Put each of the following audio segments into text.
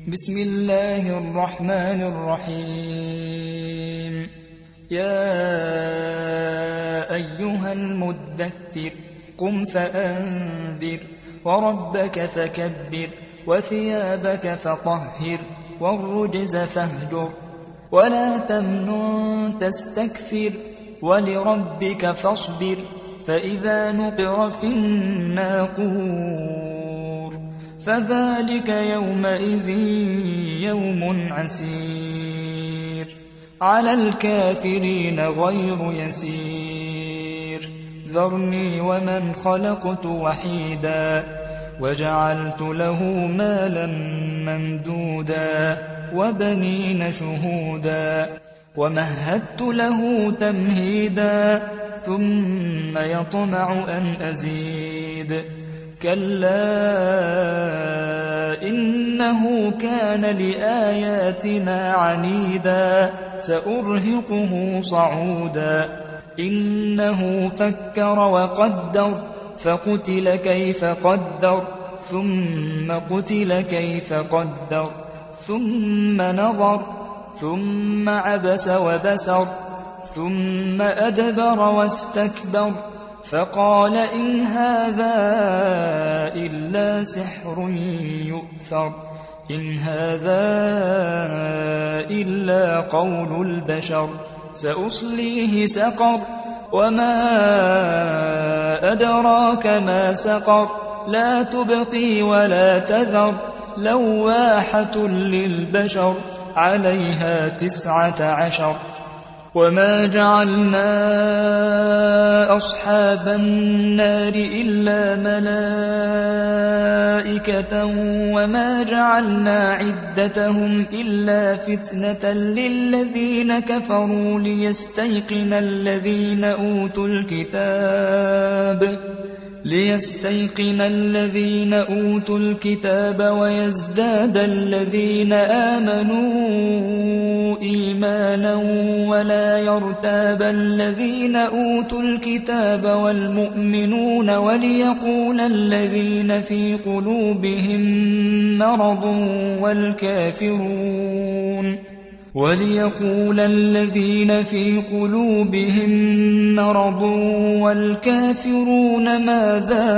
بسم الله الرحمن الرحيم. يا أيها المدثر قم فأنذر وربك فكبر وثيابك فطهر والرجز فاهجر ولا تمنن تستكثر ولربك فاصبر فإذا نقر في الناقور فذلك يومئذ يوم عسير على الكافرين غير يسير. ذرني ومن خلقت وحيدا وجعلت له مالا ممدودا وبنين شهودا ومهدت له تمهيدا ثم يطمع أن أزيد كلا إنه كان لآياتنا عنيدا سأرهقه صعودا إنه فكر وقدر فقتل كيف قدر ثم قتل كيف قدر ثم نظر ثم عبس وبسر ثم أدبر واستكبر فقال إن هذا إلا سحر يؤثر إن هذا إلا قول البشر سأصليه سقر وما أدراك ما سقر لا تبقي ولا تذر لواحة للبشر عليها 19. وما جعلنا أصحاب النار إلا ملائكة وما جعلنا عدتهم إلا فتنة للذين كفروا ليستيقن الذين أوتوا الكتاب ويزداد الذين آمنوا إيمانا ولا يرتاب الذين أوتوا الكتاب والمؤمنون وليقول الذين في قلوبهم مرض والكافرون ماذا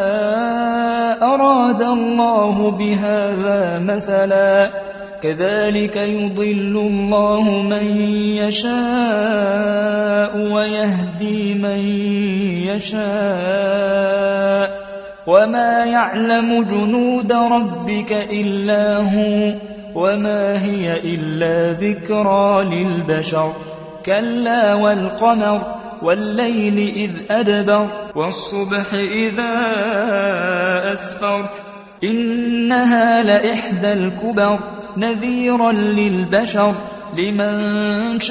أراد الله بهذا مثلا كذلك يضل الله من يشاء ويهدي من يشاء وما يعلم جنود ربك إلا هو وما هي إلا ذكرى للبشر. كلا والقمر والليل إذ أدبر والصبح إذا أسفر إنها لإحدى الكبر نذيرا للبشر لمن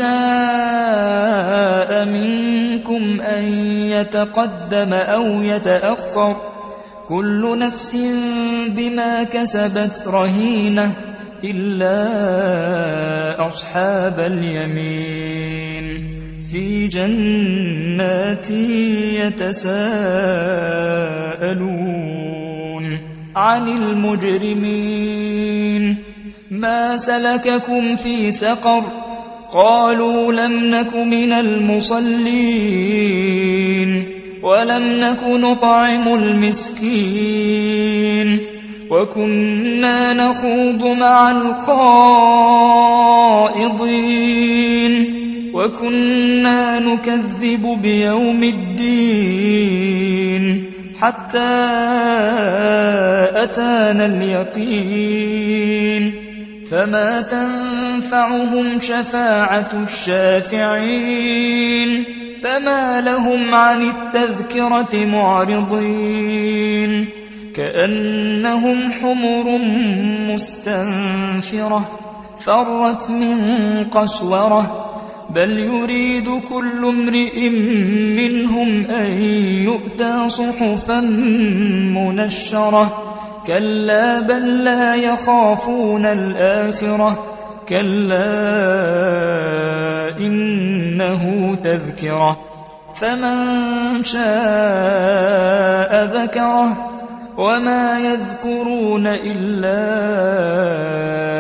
شاء منكم أن يتقدم أو يتأخر كل نفس بما كسبت رهينة إلا أصحاب اليمين في جنات يتساءلون عن المجرمين ما سلككم في سقر قالوا لم نك من المصلين ولم نك نطعم المسكين وكنا نخوض مع الخائضين وكنا نكذب بيوم الدين حتى أتانا اليقين فما تنفعهم شفاعة الشافعين فما لهم عن التذكرة معرضين كأنهم حمر مستنفرة فرت من قسورة بل يريد كل امرئ منهم أن يؤتى صحفا منشرة كلا بل لا يخافون الآخرة كلا إنه تذكرة فمن شاء ذكره وما يذكرون إلا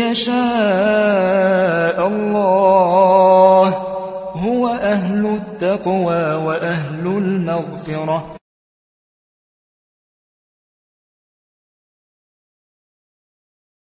يشاء الله، هو أهل التقوى وأهل المغفرة.